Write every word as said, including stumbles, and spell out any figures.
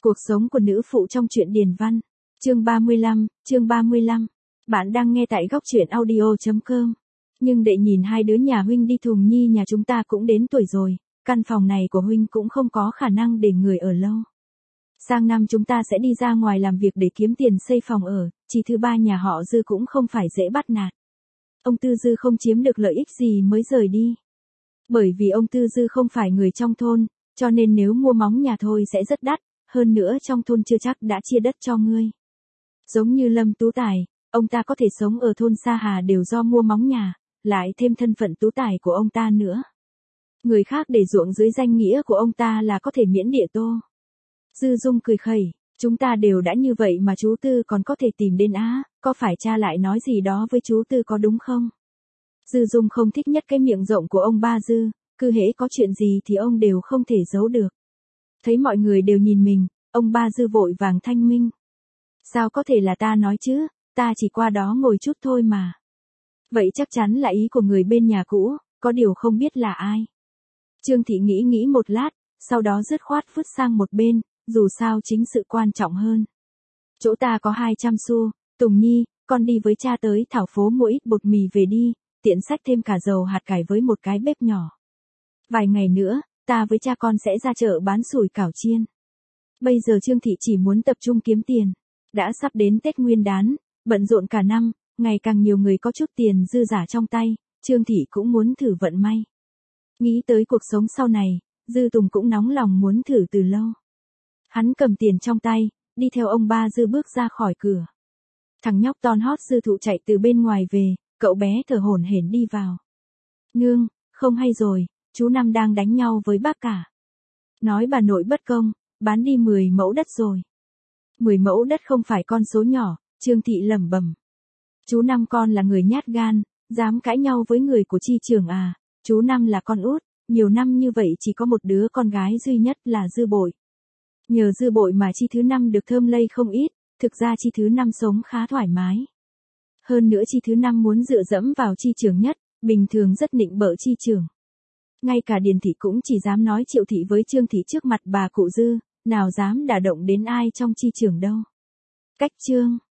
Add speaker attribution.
Speaker 1: Cuộc sống của nữ phụ trong truyện Điền Văn. Chương ba mươi lăm, chương ba mươi lăm. Bạn đang nghe tại góc truyện audio chấm com. Nhưng đệ nhìn hai đứa nhà huynh đi, Thùng Nhi nhà chúng ta cũng đến tuổi rồi, căn phòng này của huynh cũng không có khả năng để người ở lâu. Sang năm chúng ta sẽ đi ra ngoài làm việc để kiếm tiền xây phòng ở, chị thứ ba nhà họ Dư cũng không phải dễ bắt nạt. Ông Tư Dư không chiếm được lợi ích gì mới rời đi. Bởi vì ông Tư Dư không phải người trong thôn, cho nên nếu mua móng nhà thôi sẽ rất đắt, hơn nữa trong thôn chưa chắc đã chia đất cho ngươi. Giống như Lâm Tú Tài, ông ta có thể sống ở thôn Sa Hà đều do mua móng nhà, lại thêm thân phận Tú Tài của ông ta nữa. Người khác để ruộng dưới danh nghĩa của ông ta là có thể miễn địa tô. Dư Dung cười khẩy, chúng ta đều đã như vậy mà chú Tư còn có thể tìm đến á, có phải cha lại nói gì đó với chú Tư có đúng không? Dư Dung không thích nhất cái miệng rộng của ông ba Dư, cứ hễ có chuyện gì thì ông đều không thể giấu được. Thấy mọi người đều nhìn mình, ông ba Dư vội vàng thanh minh. Sao có thể là ta nói chứ, ta chỉ qua đó ngồi chút thôi mà. Vậy chắc chắn là ý của người bên nhà cũ, có điều không biết là ai. Trương Thị nghĩ nghĩ một lát, sau đó dứt khoát vứt sang một bên, dù sao chính sự quan trọng hơn. Chỗ ta có hai trăm xu, Tùng Nhi, con đi với cha tới thảo phố mua ít bột mì về đi, tiện xách thêm cả dầu hạt cải với một cái bếp nhỏ. Vài ngày nữa, ta với cha con sẽ ra chợ bán sủi cảo chiên. Bây giờ Trương Thị chỉ muốn tập trung kiếm tiền. Đã sắp đến Tết Nguyên Đán, bận rộn cả năm, ngày càng nhiều người có chút tiền dư giả trong tay, Trương Thị cũng muốn thử vận may. Nghĩ tới cuộc sống sau này, Dư Tùng cũng nóng lòng muốn thử từ lâu. Hắn cầm tiền trong tay, đi theo ông ba Dư bước ra khỏi cửa. Thằng nhóc ton hót Dư Thụ chạy từ bên ngoài về, cậu bé thở hổn hển đi vào. Nương, không hay rồi, chú Năm đang đánh nhau với bác cả. Nói bà nội bất công, bán đi mười mẫu đất rồi. mười mẫu đất không phải con số nhỏ, Trương Thị lẩm bẩm. Chú Năm con là người nhát gan, dám cãi nhau với người của chi trưởng à, chú Năm là con út, nhiều năm như vậy chỉ có một đứa con gái duy nhất là Dư Bội. Nhờ Dư Bội mà chi thứ Năm được thơm lây không ít, thực ra chi thứ Năm sống khá thoải mái. Hơn nữa chi thứ Năm muốn dựa dẫm vào chi trưởng nhất, bình thường rất nịnh bợ chi trưởng. Ngay cả Điền Thị cũng chỉ dám nói Triệu Thị với Trương Thị trước mặt bà cụ Dư, nào dám đả động đến ai trong chi trưởng đâu. Cách chương